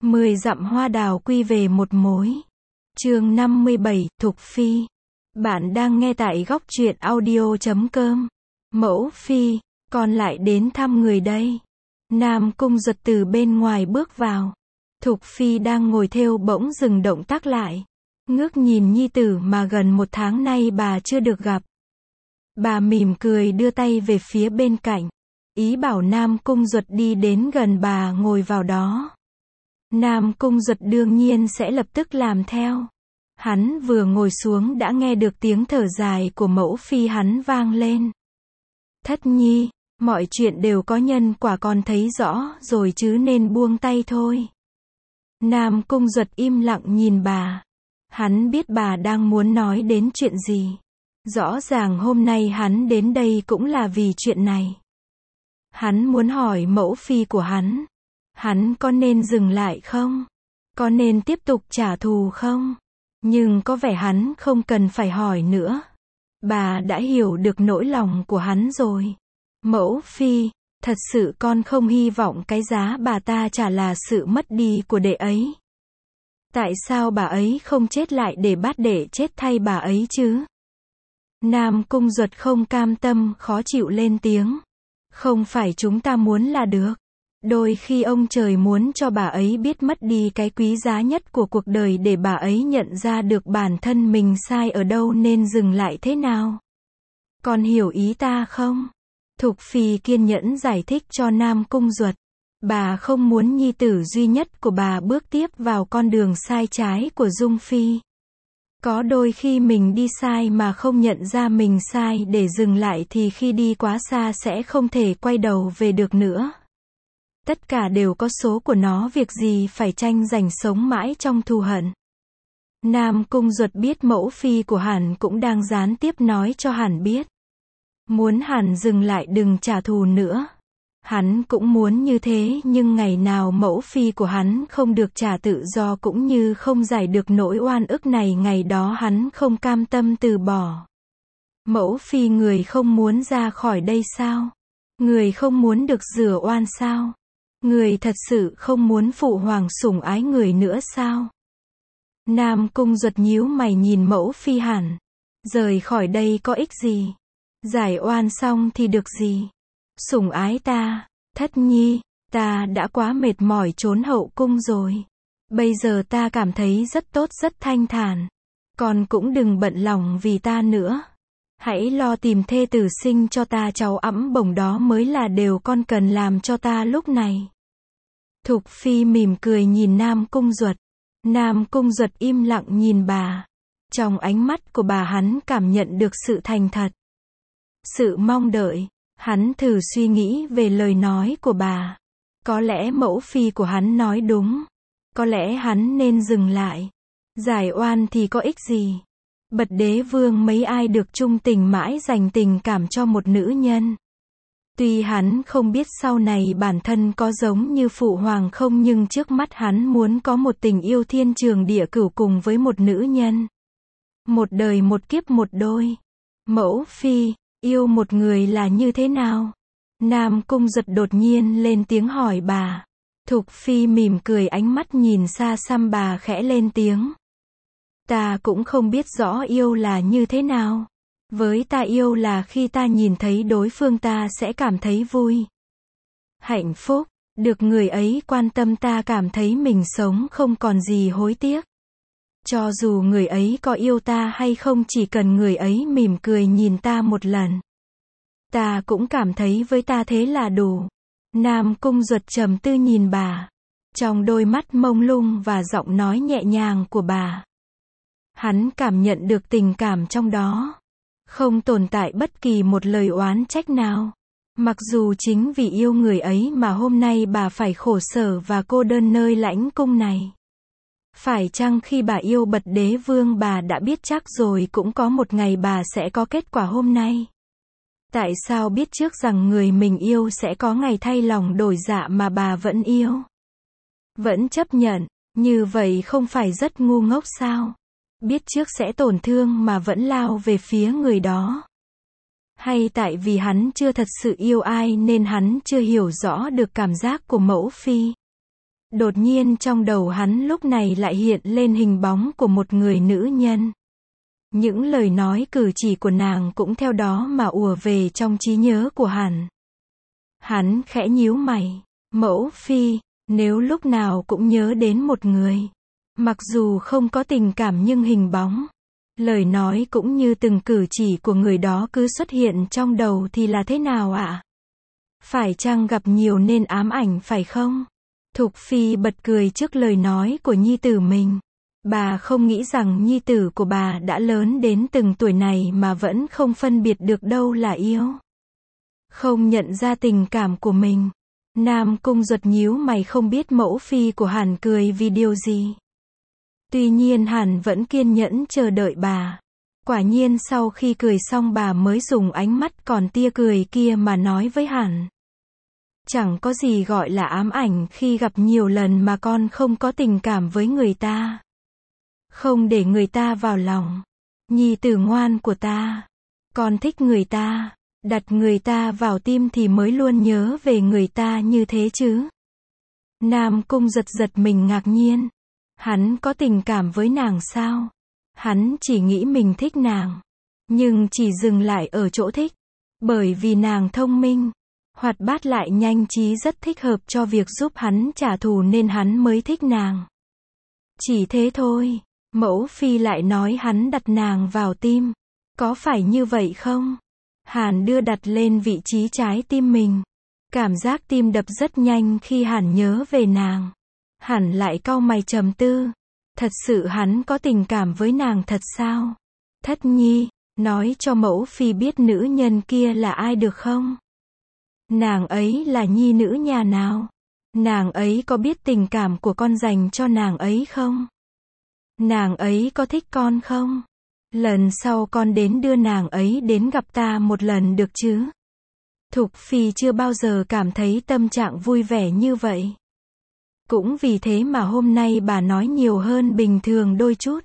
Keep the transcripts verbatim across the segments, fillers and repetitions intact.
Mười dặm hoa đào quy về một mối. Chương năm mươi bảy, Thục Phi. Bạn đang nghe tại góc truyện audio chấm com. Mẫu Phi, con lại đến thăm người đây. Nam Cung Duật từ bên ngoài bước vào. Thục Phi đang ngồi thêu bỗng dừng động tác lại. Ngước nhìn nhi tử mà gần một tháng nay bà chưa được gặp. Bà mỉm cười đưa tay về phía bên cạnh. Ý bảo Nam Cung Duật đi đến gần bà ngồi vào đó. Nam Cung Duật đương nhiên sẽ lập tức làm theo. Hắn vừa ngồi xuống đã nghe được tiếng thở dài của mẫu phi hắn vang lên. Thất nhi, mọi chuyện đều có nhân quả, con thấy rõ rồi chứ nên buông tay thôi. Nam Cung Duật im lặng nhìn bà. Hắn biết bà đang muốn nói đến chuyện gì. Rõ ràng hôm nay hắn đến đây cũng là vì chuyện này. Hắn muốn hỏi mẫu phi của hắn. Hắn có nên dừng lại không? Có nên tiếp tục trả thù không? Nhưng có vẻ hắn không cần phải hỏi nữa. Bà đã hiểu được nỗi lòng của hắn rồi. Mẫu phi, thật sự con không hy vọng cái giá bà ta trả là sự mất đi của đệ ấy. Tại sao bà ấy không chết lại để bắt đệ chết thay bà ấy chứ? Nam Cung Duật không cam tâm, khó chịu lên tiếng. Không phải chúng ta muốn là được. Đôi khi ông trời muốn cho bà ấy biết mất đi cái quý giá nhất của cuộc đời để bà ấy nhận ra được bản thân mình sai ở đâu nên dừng lại thế nào. Con hiểu ý ta không? Thục Phi kiên nhẫn giải thích cho Nam Cung Duật. Bà không muốn nhi tử duy nhất của bà bước tiếp vào con đường sai trái của Dung Phi. Có đôi khi mình đi sai mà không nhận ra mình sai để dừng lại thì khi đi quá xa sẽ không thể quay đầu về được nữa. Tất cả đều có số của nó, việc gì phải tranh giành sống mãi trong thù hận. Nam Cung Duật biết mẫu phi của hắn cũng đang gián tiếp nói cho hắn biết. Muốn hắn dừng lại đừng trả thù nữa. Hắn cũng muốn như thế, nhưng ngày nào mẫu phi của hắn không được trả tự do cũng như không giải được nỗi oan ức này, ngày đó hắn không cam tâm từ bỏ. Mẫu phi, người không muốn ra khỏi đây sao? Người không muốn được rửa oan sao? Người thật sự không muốn phụ hoàng sủng ái người nữa sao? Nam Cung Duật nhíu mày nhìn mẫu phi hẳn. Rời khỏi đây có ích gì? Giải oan xong thì được gì? Sủng ái ta, thất nhi, ta đã quá mệt mỏi trốn hậu cung rồi. Bây giờ ta cảm thấy rất tốt, rất thanh thản. Con cũng đừng bận lòng vì ta nữa. Hãy lo tìm thê tử sinh cho ta cháu ẵm bổng, đó mới là điều con cần làm cho ta lúc này. Thục Phi mỉm cười nhìn Nam Cung Duật. Nam Cung Duật im lặng nhìn bà. Trong ánh mắt của bà hắn cảm nhận được sự thành thật, sự mong đợi. Hắn thử suy nghĩ về lời nói của bà. Có lẽ mẫu phi của hắn nói đúng. Có lẽ hắn nên dừng lại. Giải oan thì có ích gì? Bật đế vương mấy ai được chung tình mãi dành tình cảm cho một nữ nhân. Tuy hắn không biết sau này bản thân có giống như phụ hoàng không, nhưng trước mắt hắn muốn có một tình yêu thiên trường địa cửu cùng với một nữ nhân. Một đời một kiếp một đôi. Mẫu phi, yêu một người là như thế nào? Nam Cung Duật đột nhiên lên tiếng hỏi bà. Thục Phi mỉm cười, ánh mắt nhìn xa xăm, bà khẽ lên tiếng. Ta cũng không biết rõ yêu là như thế nào. Với ta, yêu là khi ta nhìn thấy đối phương ta sẽ cảm thấy vui, hạnh phúc, được người ấy quan tâm, ta cảm thấy mình sống không còn gì hối tiếc. Cho dù người ấy có yêu ta hay không, chỉ cần người ấy mỉm cười nhìn ta một lần, ta cũng cảm thấy với ta thế là đủ. Nam Cung Duật trầm tư nhìn bà. Trong đôi mắt mông lung và giọng nói nhẹ nhàng của bà, hắn cảm nhận được tình cảm trong đó. Không tồn tại bất kỳ một lời oán trách nào. Mặc dù chính vì yêu người ấy mà hôm nay bà phải khổ sở và cô đơn nơi lãnh cung này. Phải chăng khi bà yêu bật đế vương bà đã biết chắc rồi cũng có một ngày bà sẽ có kết quả hôm nay? Tại sao biết trước rằng người mình yêu sẽ có ngày thay lòng đổi dạ mà bà vẫn yêu? Vẫn chấp nhận, như vậy không phải rất ngu ngốc sao? Biết trước sẽ tổn thương mà vẫn lao về phía người đó. Hay tại vì hắn chưa thật sự yêu ai nên hắn chưa hiểu rõ được cảm giác của mẫu phi? Đột nhiên trong đầu hắn lúc này lại hiện lên hình bóng của một người nữ nhân. Những lời nói cử chỉ của nàng cũng theo đó mà ùa về trong trí nhớ của hắn. Hắn khẽ nhíu mày. Mẫu phi, nếu lúc nào cũng nhớ đến một người, mặc dù không có tình cảm nhưng hình bóng, lời nói cũng như từng cử chỉ của người đó cứ xuất hiện trong đầu thì là thế nào ạ? Phải chăng gặp nhiều nên ám ảnh phải không? Thục phi bật cười trước lời nói của nhi tử mình. Bà không nghĩ rằng nhi tử của bà đã lớn đến từng tuổi này mà vẫn không phân biệt được đâu là yêu, không nhận ra tình cảm của mình. Nam Cung Duật nhíu mày không biết mẫu phi của Hàn cười vì điều gì. Tuy nhiên Hàn vẫn kiên nhẫn chờ đợi bà. Quả nhiên sau khi cười xong bà mới dùng ánh mắt còn tia cười kia mà nói với Hàn. Chẳng có gì gọi là ám ảnh khi gặp nhiều lần mà con không có tình cảm với người ta. Không để người ta vào lòng. Nhi tử ngoan của ta. Con thích người ta. Đặt người ta vào tim thì mới luôn nhớ về người ta như thế chứ. Nam Cung giật giật mình ngạc nhiên. Hắn có tình cảm với nàng sao? Hắn chỉ nghĩ mình thích nàng. Nhưng chỉ dừng lại ở chỗ thích. Bởi vì nàng thông minh, hoạt bát lại nhanh trí rất thích hợp cho việc giúp hắn trả thù nên hắn mới thích nàng. Chỉ thế thôi. Mẫu phi lại nói hắn đặt nàng vào tim. Có phải như vậy không? Hàn đưa đặt lên vị trí trái tim mình. Cảm giác tim đập rất nhanh khi Hàn nhớ về nàng. Hàn lại cau mày trầm tư. Thật sự hắn có tình cảm với nàng thật sao? Thất nhi, nói cho mẫu phi biết nữ nhân kia là ai được không? Nàng ấy là nhi nữ nhà nào? Nàng ấy có biết tình cảm của con dành cho nàng ấy không? Nàng ấy có thích con không? Lần sau con đến đưa nàng ấy đến gặp ta một lần được chứ? Thục phi chưa bao giờ cảm thấy tâm trạng vui vẻ như vậy. Cũng vì thế mà hôm nay bà nói nhiều hơn bình thường đôi chút.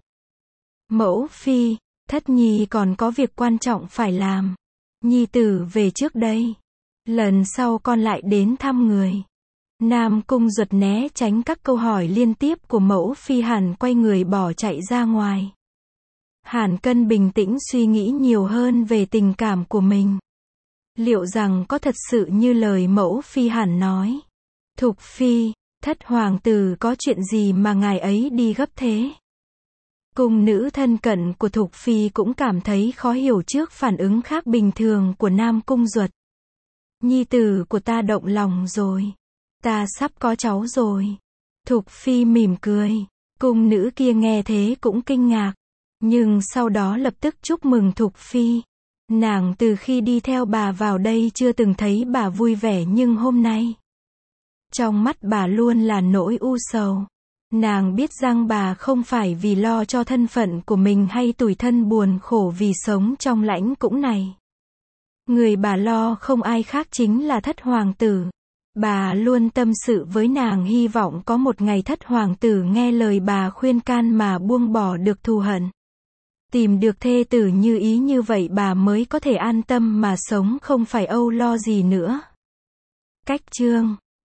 Mẫu phi, thất nhi còn có việc quan trọng phải làm. Nhi tử về trước đây. Lần sau con lại đến thăm người. Nam Cung Duật né tránh các câu hỏi liên tiếp của mẫu phi. Hàn quay người bỏ chạy ra ngoài. Hàn Cân bình tĩnh suy nghĩ nhiều hơn về tình cảm của mình. Liệu rằng có thật sự như lời mẫu phi Hàn nói? Thục phi, thất hoàng tử có chuyện gì mà ngài ấy đi gấp thế? Cung nữ thân cận của Thục phi cũng cảm thấy khó hiểu trước phản ứng khác bình thường của Nam Cung Duật. Nhi tử của ta động lòng rồi. Ta sắp có cháu rồi. Thục phi mỉm cười. Cung nữ kia nghe thế cũng kinh ngạc. Nhưng sau đó lập tức chúc mừng Thục phi. Nàng từ khi đi theo bà vào đây chưa từng thấy bà vui vẻ nhưng hôm nay, trong mắt bà luôn là nỗi u sầu. Nàng biết rằng bà không phải vì lo cho thân phận của mình hay tủi thân buồn khổ vì sống trong lãnh cung này. Người bà lo không ai khác chính là thất hoàng tử. Bà luôn tâm sự với nàng hy vọng có một ngày thất hoàng tử nghe lời bà khuyên can mà buông bỏ được thù hận. Tìm được thê tử như ý như vậy bà mới có thể an tâm mà sống không phải âu lo gì nữa. Cách chương